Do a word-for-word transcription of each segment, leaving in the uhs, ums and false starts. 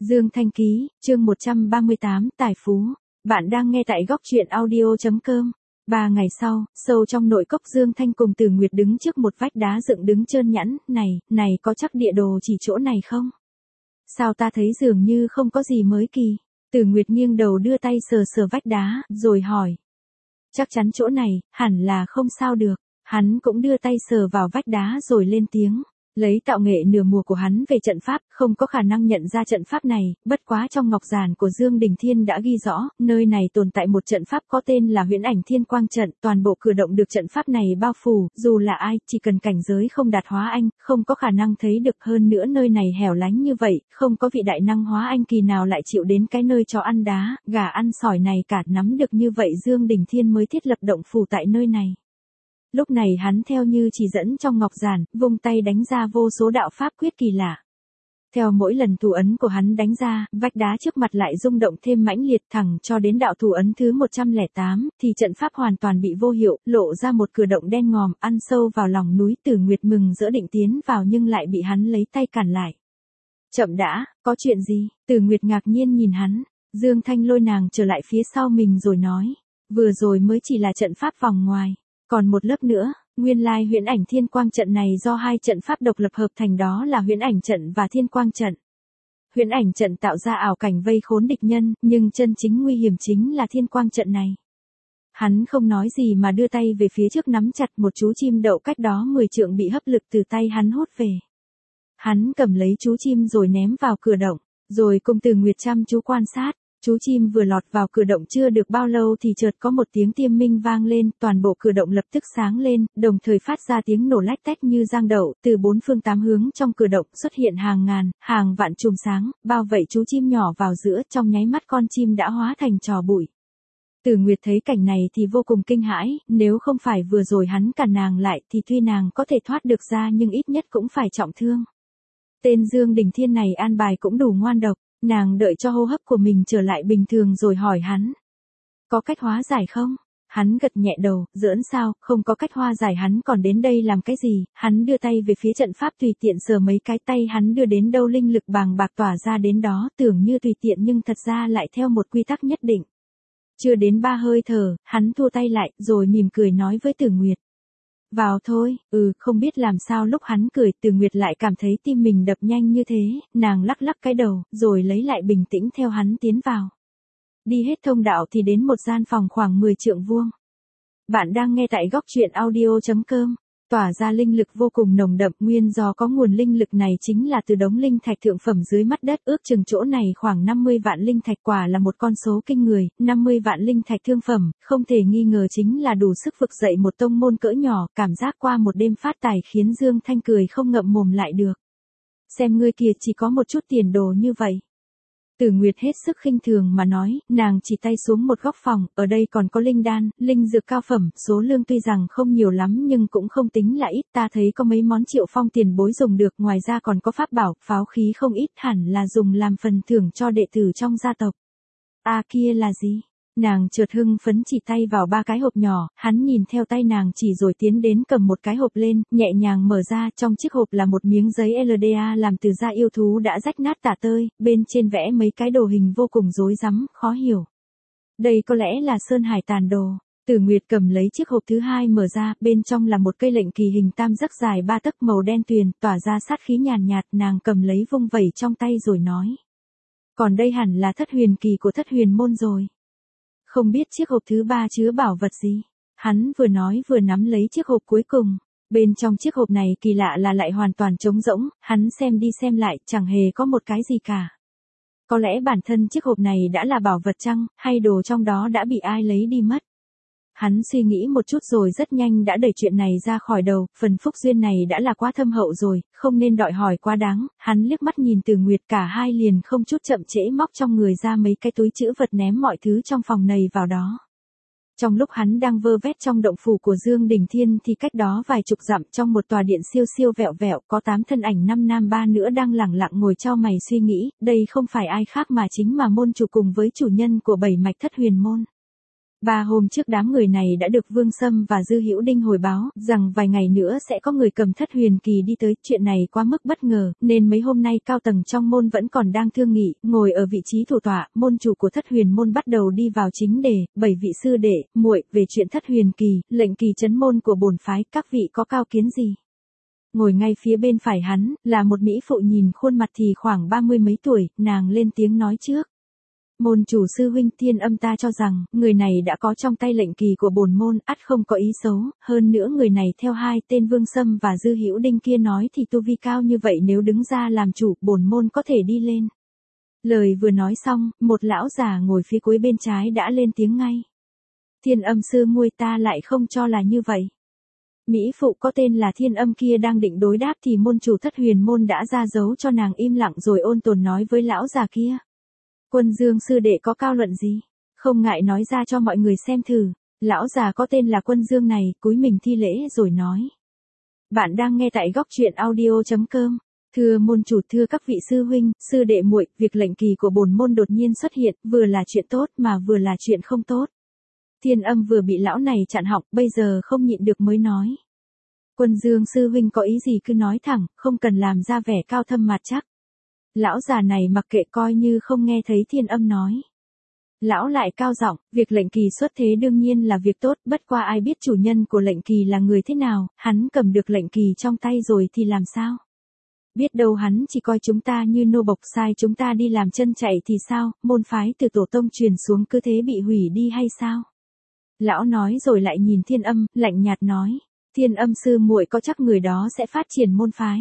Dương Thanh Ký, chương một trăm ba mươi tám, Tài Phú. Bạn đang nghe tại góc truyện audio.com. Ba ngày sau, sâu trong nội cốc Dương Thanh cùng Từ Nguyệt đứng trước một vách đá dựng đứng trơn nhẵn, này, này có chắc địa đồ chỉ chỗ này không? Sao ta thấy dường như không có gì mới kỳ? Từ Nguyệt nghiêng đầu đưa tay sờ sờ vách đá, rồi hỏi. Chắc chắn chỗ này, hẳn là không sao được. Hắn cũng đưa tay sờ vào vách đá rồi lên tiếng. Lấy tạo nghệ nửa mùa của hắn về trận pháp, không có khả năng nhận ra trận pháp này, bất quá trong ngọc giản của Dương Đình Thiên đã ghi rõ, nơi này tồn tại một trận pháp có tên là Huyễn Ảnh Thiên Quang Trận, toàn bộ cử động được trận pháp này bao phủ, dù là ai, chỉ cần cảnh giới không đạt hóa anh, không có khả năng thấy được. Hơn nữa nơi này hẻo lánh như vậy, không có vị đại năng hóa anh kỳ nào lại chịu đến cái nơi chó ăn đá, gà ăn sỏi này cả. Nắm được như vậy Dương Đình Thiên mới thiết lập động phủ tại nơi này. Lúc này hắn theo như chỉ dẫn trong ngọc giản, vung tay đánh ra vô số đạo pháp quyết kỳ lạ. Theo mỗi lần thủ ấn của hắn đánh ra, vách đá trước mặt lại rung động thêm mãnh liệt thẳng cho đến đạo thủ ấn thứ một trăm lẻ tám, thì trận pháp hoàn toàn bị vô hiệu, lộ ra một cửa động đen ngòm, ăn sâu vào lòng núi. Từ Nguyệt mừng rỡ định tiến vào nhưng lại bị hắn lấy tay cản lại. Chậm đã, có chuyện gì? Từ Nguyệt ngạc nhiên nhìn hắn, Dương Thanh lôi nàng trở lại phía sau mình rồi nói, vừa rồi mới chỉ là trận pháp vòng ngoài. Còn một lớp nữa, nguyên lai Huyễn Ảnh Thiên Quang Trận này do hai trận pháp độc lập hợp thành, đó là Huyễn Ảnh Trận và Thiên Quang Trận. Huyễn Ảnh Trận tạo ra ảo cảnh vây khốn địch nhân, nhưng chân chính nguy hiểm chính là Thiên Quang Trận này. Hắn không nói gì mà đưa tay về phía trước nắm chặt một chú chim đậu cách đó mười trượng bị hấp lực từ tay hắn hút về. Hắn cầm lấy chú chim rồi ném vào cửa động, rồi cùng Từ Nguyệt chăm chú quan sát. Chú chim vừa lọt vào cửa động chưa được bao lâu thì chợt có một tiếng tiêm minh vang lên, toàn bộ cửa động lập tức sáng lên, đồng thời phát ra tiếng nổ lách tách như giang đậu. Từ bốn phương tám hướng trong cửa động xuất hiện hàng ngàn, hàng vạn chùm sáng, bao vây chú chim nhỏ vào giữa. Trong nháy mắt con chim đã hóa thành tro bụi. Từ Nguyệt thấy cảnh này thì vô cùng kinh hãi, nếu không phải vừa rồi hắn cản nàng lại thì tuy nàng có thể thoát được ra nhưng ít nhất cũng phải trọng thương. Tên Dương Đình Thiên này an bài cũng đủ ngoan độc. Nàng đợi cho hô hấp của mình trở lại bình thường rồi hỏi hắn. Có cách hóa giải không? Hắn gật nhẹ đầu, giỡn sao, không có cách hóa giải hắn còn đến đây làm cái gì? Hắn đưa tay về phía trận pháp tùy tiện sờ mấy cái, tay hắn đưa đến đâu linh lực bàng bạc tỏa ra đến đó, tưởng như tùy tiện nhưng thật ra lại theo một quy tắc nhất định. Chưa đến ba hơi thở, hắn thua tay lại, rồi mỉm cười nói với Từ Nguyệt. Vào thôi. Ừ, không biết làm sao lúc hắn cười, Từ Nguyệt lại cảm thấy tim mình đập nhanh như thế, nàng lắc lắc cái đầu, rồi lấy lại bình tĩnh theo hắn tiến vào. Đi hết thông đạo thì đến một gian phòng khoảng mười trượng vuông. Bạn đang nghe tại góc truyện audio.com. Tỏa ra linh lực vô cùng nồng đậm, nguyên do có nguồn linh lực này chính là từ đống linh thạch thượng phẩm dưới mắt đất, ước chừng chỗ này khoảng năm mươi vạn linh thạch, quả là một con số kinh người. Năm mươi vạn linh thạch thương phẩm, không thể nghi ngờ chính là đủ sức vực dậy một tông môn cỡ nhỏ. Cảm giác qua một đêm phát tài khiến Dương Thanh cười không ngậm mồm lại được. Xem ngươi kia chỉ có một chút tiền đồ như vậy. Từ Nguyệt hết sức khinh thường mà nói, nàng chỉ tay xuống một góc phòng, ở đây còn có linh đan, linh dược cao phẩm, số lượng tuy rằng không nhiều lắm nhưng cũng không tính là ít, ta thấy có mấy món Triệu Phong tiền bối dùng được, ngoài ra còn có pháp bảo, pháo khí không ít, hẳn là dùng làm phần thưởng cho đệ tử trong gia tộc. À kia là gì? Nàng chợt hưng phấn chỉ tay vào ba cái hộp nhỏ, hắn nhìn theo tay nàng chỉ rồi tiến đến cầm một cái hộp lên, nhẹ nhàng mở ra, trong chiếc hộp là một miếng giấy lờ đê a làm từ da yêu thú đã rách nát tả tơi, bên trên vẽ mấy cái đồ hình vô cùng rối rắm, khó hiểu. Đây có lẽ là sơn hải tàn đồ. Từ Nguyệt cầm lấy chiếc hộp thứ hai mở ra, bên trong là một cây lệnh kỳ hình tam giác dài ba tấc màu đen tuyền, tỏa ra sát khí nhàn nhạt, nàng cầm lấy vung vẩy trong tay rồi nói. Còn đây hẳn là thất huyền kỳ của thất huyền môn rồi. Không biết chiếc hộp thứ ba chứa bảo vật gì? Hắn vừa nói vừa nắm lấy chiếc hộp cuối cùng. Bên trong chiếc hộp này kỳ lạ là lại hoàn toàn trống rỗng, hắn xem đi xem lại, chẳng hề có một cái gì cả. Có lẽ bản thân chiếc hộp này đã là bảo vật chăng, hay đồ trong đó đã bị ai lấy đi mất? Hắn suy nghĩ một chút rồi rất nhanh đã đẩy chuyện này ra khỏi đầu, phần phúc duyên này đã là quá thâm hậu rồi, không nên đòi hỏi quá đáng. Hắn liếc mắt nhìn Từ Nguyệt, cả hai liền không chút chậm trễ móc trong người ra mấy cái túi trữ vật ném mọi thứ trong phòng này vào đó. Trong lúc hắn đang vơ vét trong động phủ của Dương Đình Thiên thì cách đó vài chục dặm trong một tòa điện siêu siêu vẹo vẹo có tám thân ảnh năm nam ba nữ đang lẳng lặng ngồi chau mày suy nghĩ, đây không phải ai khác mà chính mà môn chủ cùng với chủ nhân của bảy mạch thất huyền môn. Ba hôm trước đám người này đã được Vương Sâm và Dư Hữu Đinh hồi báo rằng vài ngày nữa sẽ có người cầm Thất Huyền Kỳ đi tới, chuyện này quá mức bất ngờ, nên mấy hôm nay cao tầng trong môn vẫn còn đang thương nghị, ngồi ở vị trí thủ tọa, môn chủ của Thất Huyền môn bắt đầu đi vào chính đề, bảy vị sư đệ, muội, về chuyện Thất Huyền Kỳ, lệnh kỳ trấn môn của bổn phái, các vị có cao kiến gì? Ngồi ngay phía bên phải hắn, là một mỹ phụ nhìn khuôn mặt thì khoảng ba mươi mấy tuổi, nàng lên tiếng nói trước. Môn chủ sư huynh, Thiên Âm ta cho rằng, người này đã có trong tay lệnh kỳ của bổn môn, ắt không có ý xấu, hơn nữa người này theo hai tên Vương Sâm và Dư Hữu Đinh kia nói thì tu vi cao như vậy, nếu đứng ra làm chủ, bổn môn có thể đi lên. Lời vừa nói xong, một lão già ngồi phía cuối bên trái đã lên tiếng ngay. Thiên Âm sư muội, ta lại không cho là như vậy. Mỹ phụ có tên là Thiên Âm kia đang định đối đáp thì môn chủ Thất Huyền môn đã ra dấu cho nàng im lặng, rồi ôn tồn nói với lão già kia. Quân Dương sư đệ có cao luận gì? Không ngại nói ra cho mọi người xem thử. Lão già có tên là Quân Dương này, cúi mình thi lễ rồi nói. Bạn đang nghe tại góc truyện audio chấm com. Thưa môn chủ, thưa các vị sư huynh, sư đệ muội, việc lệnh kỳ của bổn môn đột nhiên xuất hiện, vừa là chuyện tốt mà vừa là chuyện không tốt. Thiên Âm vừa bị lão này chặn họng, bây giờ không nhịn được mới nói. Quân Dương sư huynh có ý gì cứ nói thẳng, không cần làm ra vẻ cao thâm mặt chắc. Lão già này mặc kệ, coi như không nghe thấy Thiên Âm nói. Lão lại cao giọng, việc lệnh kỳ xuất thế đương nhiên là việc tốt, bất qua ai biết chủ nhân của lệnh kỳ là người thế nào, hắn cầm được lệnh kỳ trong tay rồi thì làm sao? Biết đâu hắn chỉ coi chúng ta như nô bộc, sai chúng ta đi làm chân chạy thì sao, môn phái từ tổ tông truyền xuống cứ thế bị hủy đi hay sao? Lão nói rồi lại nhìn Thiên Âm, lạnh nhạt nói, Thiên Âm sư muội có chắc người đó sẽ phát triển môn phái?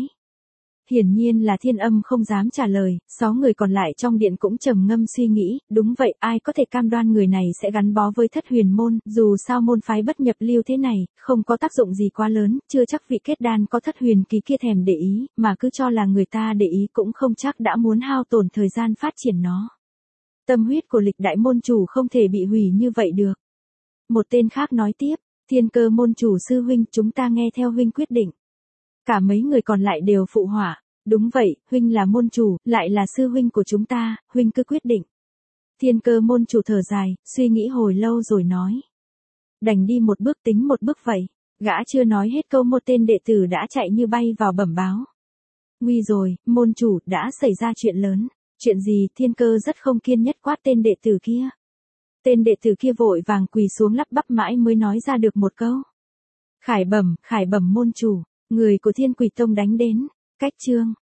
Hiển nhiên là Thiên Âm không dám trả lời, sáu người còn lại trong điện cũng trầm ngâm suy nghĩ, đúng vậy, ai có thể cam đoan người này sẽ gắn bó với Thất Huyền môn, dù sao môn phái bất nhập lưu thế này, không có tác dụng gì quá lớn, chưa chắc vị kết đan có Thất Huyền Kỳ kia thèm để ý, mà cứ cho là người ta để ý cũng không chắc đã muốn hao tổn thời gian phát triển nó. Tâm huyết của lịch đại môn chủ không thể bị hủy như vậy được. Một tên khác nói tiếp, Thiên Cơ môn chủ sư huynh, chúng ta nghe theo huynh quyết định. Cả mấy người còn lại đều phụ họa, đúng vậy, huynh là môn chủ, lại là sư huynh của chúng ta, huynh cứ quyết định. Thiên Cơ môn chủ thở dài, suy nghĩ hồi lâu rồi nói. Đành đi một bước tính một bước vậy, gã chưa nói hết câu một tên đệ tử đã chạy như bay vào bẩm báo. Nguy rồi, môn chủ, đã xảy ra chuyện lớn. Chuyện gì? Thiên Cơ rất không kiên nhất quát tên đệ tử kia. Tên đệ tử kia vội vàng quỳ xuống lắp bắp mãi mới nói ra được một câu. Khải bẩm, khải bẩm môn chủ, người của Thiên Quỷ Tông đánh đến. Cách chương